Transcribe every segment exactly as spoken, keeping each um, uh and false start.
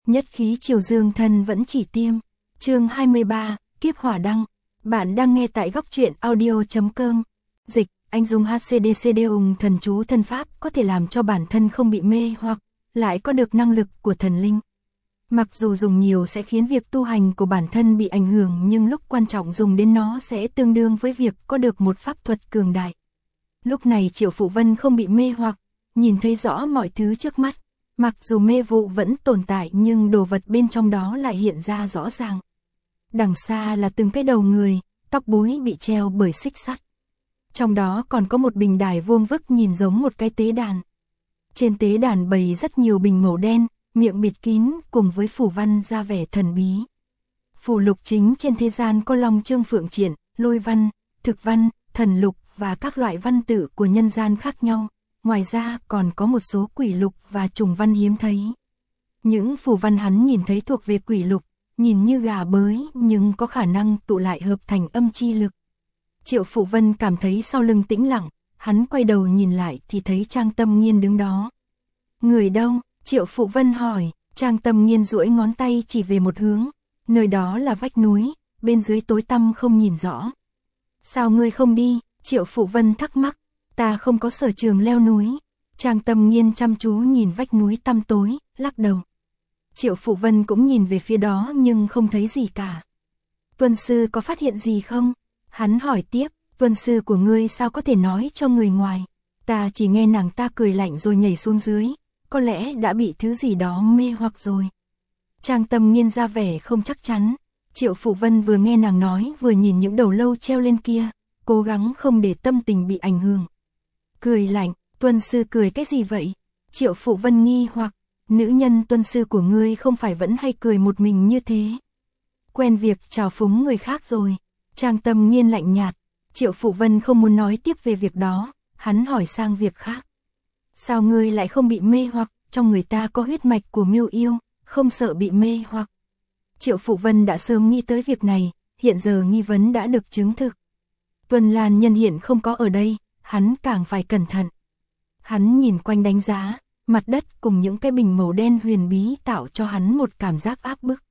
Nhất khí triều dương thân vẫn chỉ tiêm. Chương hai mươi ba, Kiếp hỏa đăng. Bạn đang nghe tại góc truyện audio.com. Dịch, anh dùng hát xê đê xê đê ung thần chú thân pháp có thể làm cho bản thân không bị mê hoặc, lại có được năng lực của thần linh. Mặc dù dùng nhiều sẽ khiến việc tu hành của bản thân bị ảnh hưởng, nhưng lúc quan trọng dùng đến nó sẽ tương đương với việc có được một pháp thuật cường đại. Lúc này Triệu Phụ Vân không bị mê hoặc, nhìn thấy rõ mọi thứ trước mắt. Mặc dù mê vụ vẫn tồn tại nhưng đồ vật bên trong đó lại hiện ra rõ ràng. Đằng xa là từng cái đầu người, tóc búi bị treo bởi xích sắt. Trong đó còn có một bình đài vuông vức nhìn giống một cái tế đàn. Trên tế đàn bày rất nhiều bình màu đen, miệng bịt kín cùng với phù văn ra vẻ thần bí. Phù lục chính trên thế gian có long chương phượng triển, lôi văn, thực văn, thần lục và các loại văn tự của nhân gian khác nhau. Ngoài ra còn có một số quỷ lục và trùng văn hiếm thấy. Những phù văn hắn nhìn thấy thuộc về quỷ lục, nhìn như gà bới nhưng có khả năng tụ lại hợp thành âm chi lực. Triệu Phụ Vân cảm thấy sau lưng tĩnh lặng, hắn quay đầu nhìn lại thì thấy Trang Tâm Nghiên đứng đó. Người đâu? Triệu Phụ Vân hỏi. Trang Tâm Nghiên duỗi ngón tay chỉ về một hướng, nơi đó là vách núi, bên dưới tối tăm không nhìn rõ. Sao ngươi không đi? Triệu Phụ Vân thắc mắc. Ta không có sở trường leo núi. Trang Tâm Nghiên chăm chú nhìn vách núi tăm tối, lắc đầu. Triệu Phụ Vân cũng nhìn về phía đó nhưng không thấy gì cả. Tuân sư có phát hiện gì không? Hắn hỏi tiếp, tuân sư của ngươi sao có thể nói cho người ngoài? Ta chỉ nghe nàng ta cười lạnh rồi nhảy xuống dưới, có lẽ đã bị thứ gì đó mê hoặc rồi. Trang Tâm Nghiên ra vẻ không chắc chắn. Triệu Phụ Vân vừa nghe nàng nói vừa nhìn những đầu lâu treo lên kia, cố gắng không để tâm tình bị ảnh hưởng. Cười lạnh, tuân sư cười cái gì vậy? Triệu Phụ Vân nghi hoặc, nữ nhân tuân sư của ngươi không phải vẫn hay cười một mình như thế? Quen việc trào phúng người khác rồi. Trang Tâm Nghiên lạnh nhạt. Triệu Phụ Vân không muốn nói tiếp về việc đó, hắn hỏi sang việc khác. Sao ngươi lại không bị mê hoặc? Trong người ta có huyết mạch của Miêu Yêu, không sợ bị mê hoặc. Triệu Phụ Vân đã sớm nghĩ tới việc này, hiện giờ nghi vấn đã được chứng thực. Tuân Lan Nhân hiện không có ở đây, hắn càng phải cẩn thận. Hắn nhìn quanh đánh giá, mặt đất cùng những cái bình màu đen huyền bí tạo cho hắn một cảm giác áp bức.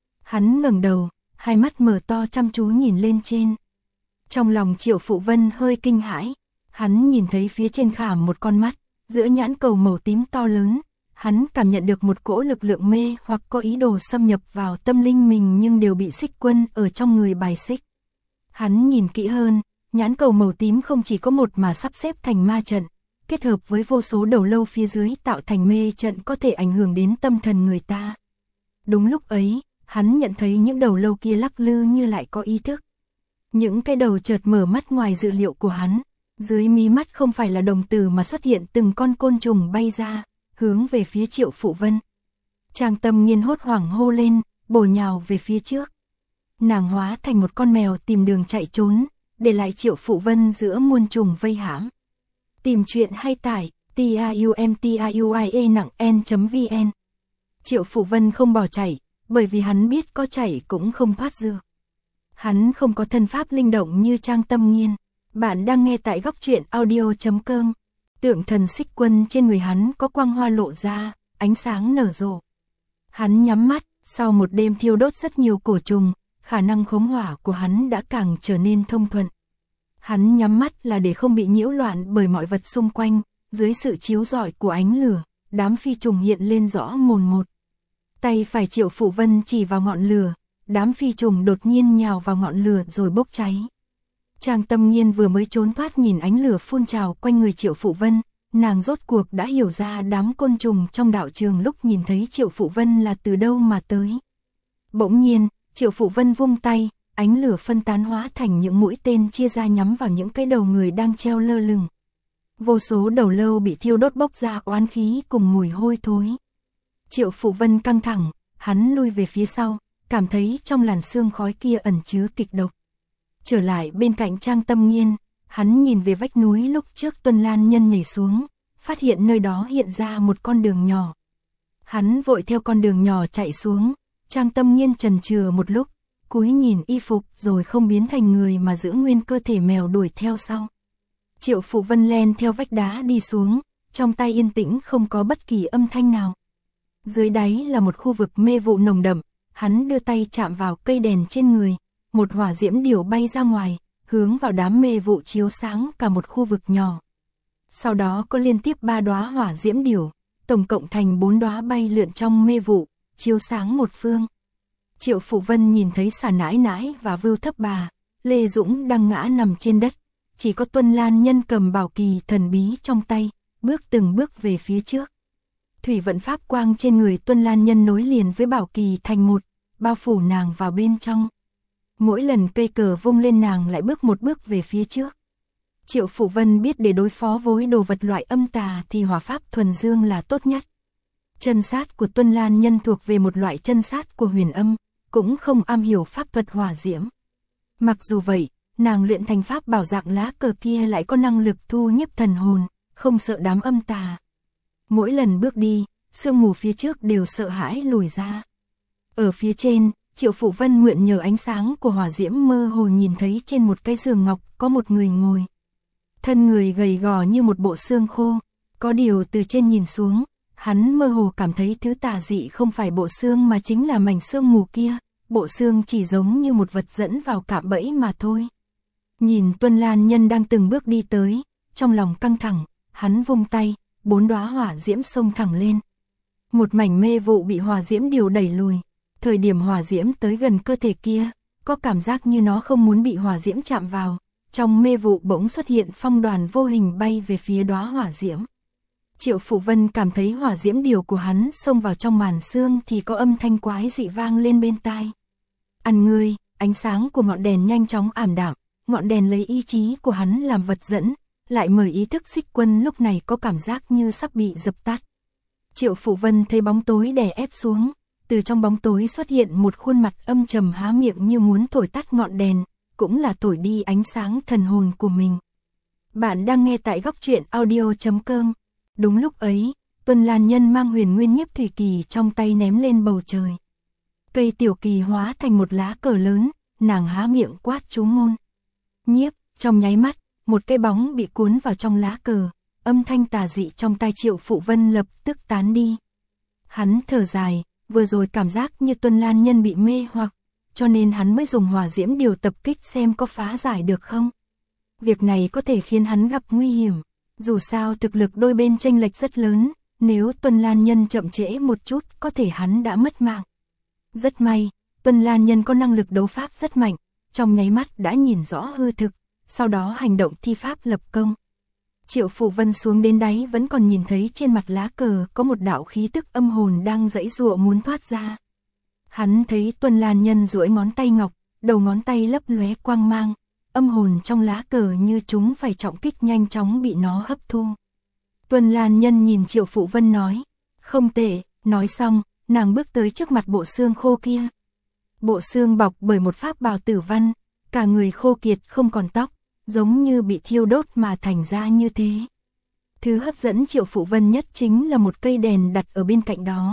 Hắn ngẩng đầu, hai mắt mở to chăm chú nhìn lên trên. Trong lòng Triệu Phụ Vân hơi kinh hãi, hắn nhìn thấy phía trên khảm một con mắt, giữa nhãn cầu màu tím to lớn, hắn cảm nhận được một cỗ lực lượng mê hoặc có ý đồ xâm nhập vào tâm linh mình nhưng đều bị xích quân ở trong người bài xích. Hắn nhìn kỹ hơn, nhãn cầu màu tím không chỉ có một mà sắp xếp thành ma trận, kết hợp với vô số đầu lâu phía dưới tạo thành mê trận có thể ảnh hưởng đến tâm thần người ta. Đúng lúc ấy, hắn nhận thấy những đầu lâu kia lắc lư như lại có ý thức. Những cái đầu chợt mở mắt ngoài dự liệu của hắn, dưới mí mắt không phải là đồng tử mà xuất hiện từng con côn trùng bay ra, hướng về phía Triệu Phụ Vân. Trang Tâm Nghiên hốt hoảng hô lên, bổ nhào về phía trước. Nàng hóa thành một con mèo tìm đường chạy trốn, để lại Triệu Phụ Vân giữa muôn trùng vây hãm. Tìm chuyện hay tải, t-a-u-m-t-a-u-i-e nặng n.vn. Triệu Phụ Vân không bỏ chạy, bởi vì hắn biết có chạy cũng không thoát được. Hắn không có thân pháp linh động như Trang Tâm Nghiên. Bạn đang nghe tại góc truyện audio.com. Tượng thần xích quân trên người hắn có quang hoa lộ ra, ánh sáng nở rộ. Hắn nhắm mắt, sau một đêm thiêu đốt rất nhiều cổ trùng, khả năng khống hỏa của hắn đã càng trở nên thông thuận. Hắn nhắm mắt là để không bị nhiễu loạn bởi mọi vật xung quanh, dưới sự chiếu rọi của ánh lửa, đám phi trùng hiện lên rõ mồn một. Tay phải Triệu Phụ Vân chỉ vào ngọn lửa, đám phi trùng đột nhiên nhào vào ngọn lửa rồi bốc cháy. Trang Tâm Nghiên vừa mới trốn thoát nhìn ánh lửa phun trào quanh người Triệu Phụ Vân, nàng rốt cuộc đã hiểu ra đám côn trùng trong đạo trường lúc nhìn thấy Triệu Phụ Vân là từ đâu mà tới. Bỗng nhiên, Triệu Phụ Vân vung tay, ánh lửa phân tán hóa thành những mũi tên chia ra nhắm vào những cái đầu người đang treo lơ lửng. Vô số đầu lâu bị thiêu đốt bốc ra oán khí cùng mùi hôi thối. Triệu Phụ Vân căng thẳng, hắn lui về phía sau, cảm thấy trong làn sương khói kia ẩn chứa kịch độc. Trở lại bên cạnh Trang Tâm Nghiên, hắn nhìn về vách núi lúc trước Tuân Lan Nhân nhảy xuống, phát hiện nơi đó hiện ra một con đường nhỏ. Hắn vội theo con đường nhỏ chạy xuống, Trang Tâm Nghiên chần chừ một lúc, cúi nhìn y phục rồi không biến thành người mà giữ nguyên cơ thể mèo đuổi theo sau. Triệu Phụ Vân len theo vách đá đi xuống, trong tay yên tĩnh không có bất kỳ âm thanh nào. Dưới đáy là một khu vực mê vụ nồng đậm, hắn đưa tay chạm vào cây đèn trên người, một hỏa diễm điểu bay ra ngoài, hướng vào đám mê vụ chiếu sáng cả một khu vực nhỏ. Sau đó có liên tiếp ba đóa hỏa diễm điểu, tổng cộng thành bốn đóa bay lượn trong mê vụ, chiếu sáng một phương. Triệu Phụ Vân nhìn thấy Xà Nãi Nãi và Vưu Thấp Bà, Lê Dũng đang ngã nằm trên đất, chỉ có Tuân Lan Nhân cầm bảo kỳ thần bí trong tay, bước từng bước về phía trước. Thủy vận pháp quang trên người Tuân Lan Nhân nối liền với bảo kỳ thành một, bao phủ nàng vào bên trong. Mỗi lần cây cờ vung lên nàng lại bước một bước về phía trước. Triệu Phụ Vân biết để đối phó với đồ vật loại âm tà thì hỏa pháp thuần dương là tốt nhất. Chân sát của Tuân Lan Nhân thuộc về một loại chân sát của huyền âm, cũng không am hiểu pháp thuật hỏa diễm. Mặc dù vậy, nàng luyện thành pháp bảo dạng lá cờ kia lại có năng lực thu nhiếp thần hồn, không sợ đám âm tà. Mỗi lần bước đi, sương mù phía trước đều sợ hãi lùi ra. Ở phía trên, Triệu Phụ Vân mượn nhờ ánh sáng của hỏa diễm mơ hồ nhìn thấy trên một cái giường ngọc có một người ngồi. Thân người gầy gò như một bộ xương khô, có điều từ trên nhìn xuống, hắn mơ hồ cảm thấy thứ tà dị không phải bộ xương mà chính là mảnh xương mù kia, bộ xương chỉ giống như một vật dẫn vào cạm bẫy mà thôi. Nhìn Tuân Lan Nhân đang từng bước đi tới, trong lòng căng thẳng, hắn vung tay, bốn đóa hỏa diễm xông thẳng lên. Một mảnh mê vụ bị hỏa diễm điều đẩy lùi, thời điểm hỏa diễm tới gần cơ thể kia, có cảm giác như nó không muốn bị hỏa diễm chạm vào, trong mê vụ bỗng xuất hiện phong đoàn vô hình bay về phía đóa hỏa diễm. Triệu Phụ Vân cảm thấy hỏa diễm điều của hắn xông vào trong màn xương thì có âm thanh quái dị vang lên bên tai. Ăn ngươi, ánh sáng của ngọn đèn nhanh chóng ảm đạm, ngọn đèn lấy ý chí của hắn làm vật dẫn, lại mời ý thức Xích Quân lúc này có cảm giác như sắp bị dập tắt. Triệu Phụ Vân thấy bóng tối đè ép xuống, từ trong bóng tối xuất hiện một khuôn mặt âm trầm há miệng như muốn thổi tắt ngọn đèn, cũng là thổi đi ánh sáng thần hồn của mình. Bạn đang nghe tại góc truyện audio chấm com. Đúng lúc ấy, Tuân Lan Nhân mang huyền nguyên nhiếp thủy kỳ trong tay ném lên bầu trời. Cây tiểu kỳ hóa thành một lá cờ lớn, nàng há miệng quát chú ngôn. Nhiếp, trong nháy mắt, một cái bóng bị cuốn vào trong lá cờ, âm thanh tà dị trong tai Triệu Phụ Vân lập tức tán đi. Hắn thở dài, vừa rồi cảm giác như Tuân Lan Nhân bị mê hoặc, cho nên hắn mới dùng hỏa diễm điều tập kích xem có phá giải được không. Việc này có thể khiến hắn gặp nguy hiểm, dù sao thực lực đôi bên chênh lệch rất lớn, nếu Tuân Lan Nhân chậm trễ một chút có thể hắn đã mất mạng. Rất may, Tuân Lan Nhân có năng lực đấu pháp rất mạnh, trong nháy mắt đã nhìn rõ hư thực, sau đó hành động thi pháp lập công. Triệu Phụ Vân xuống đến đáy vẫn còn nhìn thấy trên mặt lá cờ có một đạo khí tức âm hồn đang giãy giụa muốn thoát ra. Hắn thấy Tuân Lan Nhân duỗi ngón tay ngọc, đầu ngón tay lấp lóe quang mang, âm hồn trong lá cờ như chúng phải trọng kích nhanh chóng bị nó hấp thu. Tuân Lan Nhân nhìn Triệu Phụ Vân nói, không tệ, nói xong, nàng bước tới trước mặt bộ xương khô kia. Bộ xương bọc bởi một pháp bào tử văn, cả người khô kiệt không còn tóc, giống như bị thiêu đốt mà thành ra như thế. Thứ hấp dẫn Triệu Phụ Vân nhất chính là một cây đèn đặt ở bên cạnh đó.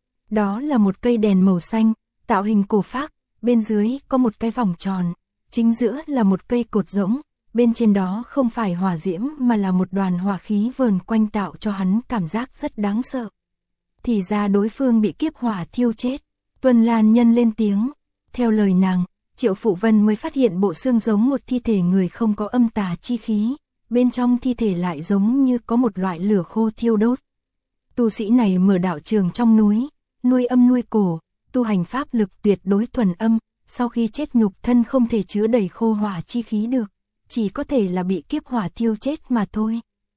Đó là một cây đèn màu xanh, tạo hình cổ phác, bên dưới có một cái vòng tròn, chính giữa là một cây cột rỗng, bên trên đó không phải hỏa diễm mà là một đoàn hỏa khí vờn quanh tạo cho hắn cảm giác rất đáng sợ. Thì ra đối phương bị kiếp hỏa thiêu chết. Tuân Lan Nhân lên tiếng, theo lời nàng, Triệu Phụ Vân mới phát hiện bộ xương giống một thi thể người không có âm tà chi khí, bên trong thi thể lại giống như có một loại lửa khô thiêu đốt. Tu sĩ này mở đạo trường trong núi, nuôi âm nuôi cổ, tu hành pháp lực tuyệt đối thuần âm, sau khi chết nhục thân không thể chứa đầy khô hỏa chi khí được, chỉ có thể là bị kiếp hỏa thiêu chết mà thôi.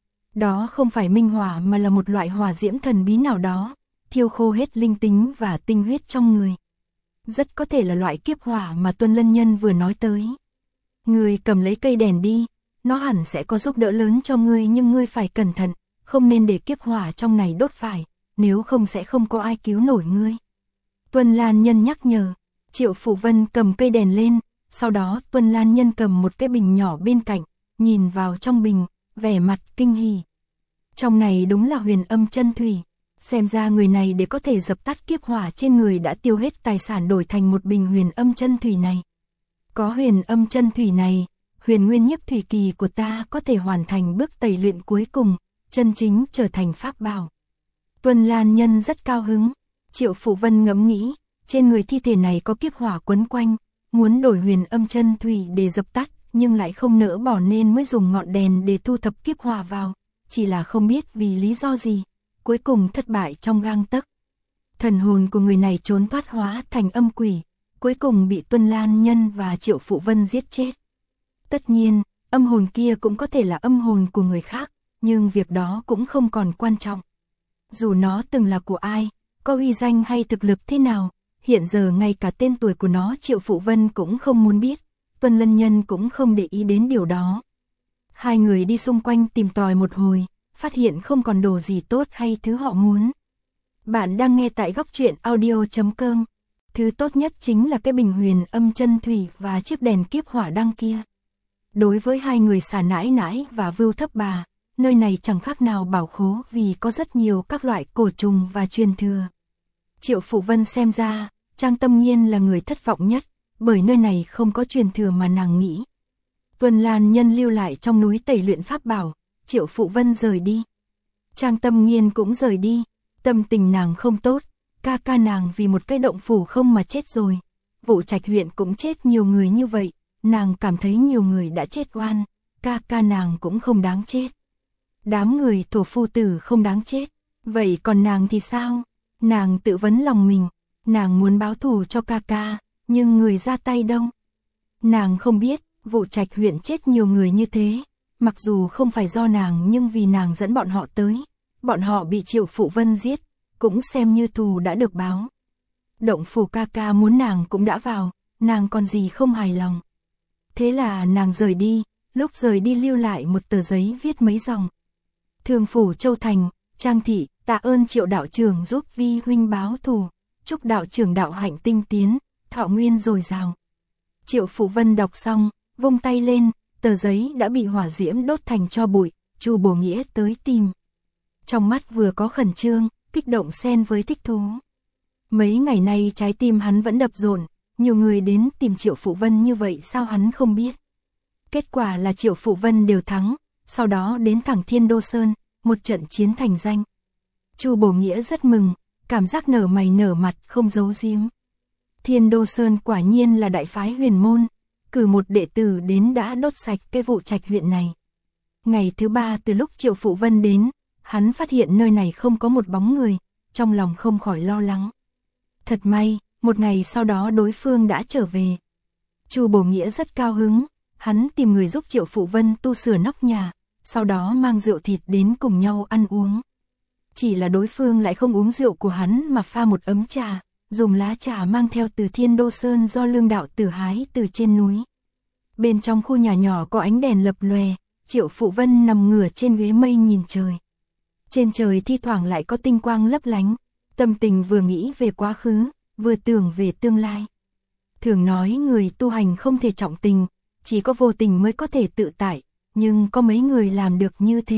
Đó không phải minh hỏa mà là một loại hỏa diễm thần bí nào đó, thiêu khô hết linh tính và tinh huyết trong người. Rất có thể là loại kiếp hỏa mà Tuân Lân Nhân vừa nói tới. Ngươi cầm lấy cây đèn đi, nó hẳn sẽ có giúp đỡ lớn cho ngươi, nhưng ngươi phải cẩn thận, không nên để kiếp hỏa trong này đốt phải, nếu không sẽ không có ai cứu nổi ngươi. Tuân Lan Nhân nhắc nhở. Triệu Phụ Vân cầm cây đèn lên, sau đó Tuân Lan Nhân cầm một cái bình nhỏ bên cạnh, nhìn vào trong bình, vẻ mặt kinh hỉ. Trong này đúng là huyền âm chân thủy, xem ra người này để có thể dập tắt kiếp hỏa trên người đã tiêu hết tài sản đổi thành một bình huyền âm chân thủy này. Có huyền âm chân thủy này, huyền nguyên nhiếp thủy kỳ của ta có thể hoàn thành bước tẩy luyện cuối cùng, chân chính trở thành pháp bảo. Tuân Lan Nhân rất cao hứng. Triệu Phụ Vân ngẫm nghĩ, trên người thi thể này có kiếp hỏa quấn quanh, muốn đổi huyền âm chân thủy để dập tắt, nhưng lại không nỡ bỏ nên mới dùng ngọn đèn để thu thập kiếp hỏa vào, chỉ là không biết vì lý do gì, cuối cùng thất bại trong gang tấc. Thần hồn của người này trốn thoát hóa thành âm quỷ, cuối cùng bị Tuân Lan Nhân và Triệu Phụ Vân giết chết. Tất nhiên, âm hồn kia cũng có thể là âm hồn của người khác, nhưng việc đó cũng không còn quan trọng. Dù nó từng là của ai, có uy danh hay thực lực thế nào, hiện giờ ngay cả tên tuổi của nó Triệu Phụ Vân cũng không muốn biết, Tuân Lân Nhân cũng không để ý đến điều đó. Hai người đi xung quanh tìm tòi một hồi, phát hiện không còn đồ gì tốt hay thứ họ muốn. Bạn đang nghe tại góc truyện audio chấm com. Thứ tốt nhất chính là cái bình huyền âm chân thủy và chiếc đèn kiếp hỏa đăng kia. Đối với hai người Xà Nãi Nãi và Vưu Thấp Bà, nơi này chẳng khác nào bảo khố vì có rất nhiều các loại cổ trùng và truyền thừa. Triệu Phụ Vân xem ra, Trang Tâm Nghiên là người thất vọng nhất, bởi nơi này không có truyền thừa mà nàng nghĩ. Tuân Lan Nhân lưu lại trong núi tẩy luyện pháp bảo, Triệu Phụ Vân rời đi. Trang Tâm Nghiên cũng rời đi, tâm tình nàng không tốt, ca ca nàng vì một cái động phủ không mà chết rồi. Vụ Trạch huyện cũng chết nhiều người như vậy, nàng cảm thấy nhiều người đã chết oan, ca ca nàng cũng không đáng chết. Đám người Thổ phu tử không đáng chết, vậy còn nàng thì sao? Nàng tự vấn lòng mình, nàng muốn báo thù cho ca ca, nhưng người ra tay đâu? Nàng không biết, Vụ Trạch huyện chết nhiều người như thế, mặc dù không phải do nàng nhưng vì nàng dẫn bọn họ tới, bọn họ bị Triệu Phụ Vân giết, cũng xem như thù đã được báo. Động phủ ca ca muốn nàng cũng đã vào, nàng còn gì không hài lòng. Thế là nàng rời đi, lúc rời đi lưu lại một tờ giấy viết mấy dòng. Thường phủ Châu Thành, Trang thị, tạ ơn Triệu đạo trưởng giúp vi huynh báo thù, chúc đạo trưởng đạo hạnh tinh tiến, thọ nguyên dồi dào. Triệu Phụ Vân đọc xong, vung tay lên, tờ giấy đã bị hỏa diễm đốt thành tro bụi, Chu Bổ Nghĩa tới tìm. Trong mắt vừa có khẩn trương, kích động xen với thích thú. Mấy ngày nay trái tim hắn vẫn đập dồn, nhiều người đến tìm Triệu Phụ Vân như vậy sao hắn không biết. Kết quả là Triệu Phụ Vân đều thắng, sau đó đến thẳng Thiên Đô Sơn, một trận chiến thành danh. Chu Bổ Nghĩa rất mừng, cảm giác nở mày nở mặt không giấu giếm. Thiên Đô Sơn quả nhiên là đại phái huyền môn, cử một đệ tử đến đã đốt sạch cái Vụ Trạch huyện này. Ngày thứ ba từ lúc Triệu Phụ Vân đến, hắn phát hiện nơi này không có một bóng người, trong lòng không khỏi lo lắng. Thật may, một ngày sau đó đối phương đã trở về. Chu Bổ Nghĩa rất cao hứng, hắn tìm người giúp Triệu Phụ Vân tu sửa nóc nhà, sau đó mang rượu thịt đến cùng nhau ăn uống. Chỉ là đối phương lại không uống rượu của hắn mà pha một ấm trà, dùng lá trà mang theo từ Thiên Đô Sơn do Lương đạo tử hái từ trên núi. Bên trong khu nhà nhỏ có ánh đèn lập lòe, Triệu Phụ Vân nằm ngửa trên ghế mây nhìn trời. Trên trời thi thoảng lại có tinh quang lấp lánh, tâm tình vừa nghĩ về quá khứ, vừa tưởng về tương lai. Thường nói người tu hành không thể trọng tình, chỉ có vô tình mới có thể tự tại, nhưng có mấy người làm được như thế.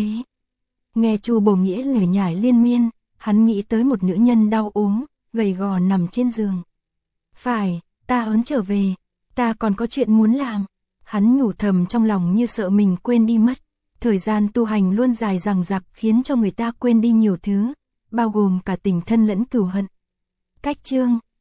Nghe Chu Bổ Nghĩa lải nhải liên miên, hắn nghĩ tới một nữ nhân đau ốm, gầy gò nằm trên giường. Phải, ta ớn trở về, ta còn có chuyện muốn làm. Hắn nhủ thầm trong lòng như sợ mình quên đi mất. Thời gian tu hành luôn dài dằng dặc khiến cho người ta quên đi nhiều thứ, bao gồm cả tình thân lẫn cừu hận. Cách chương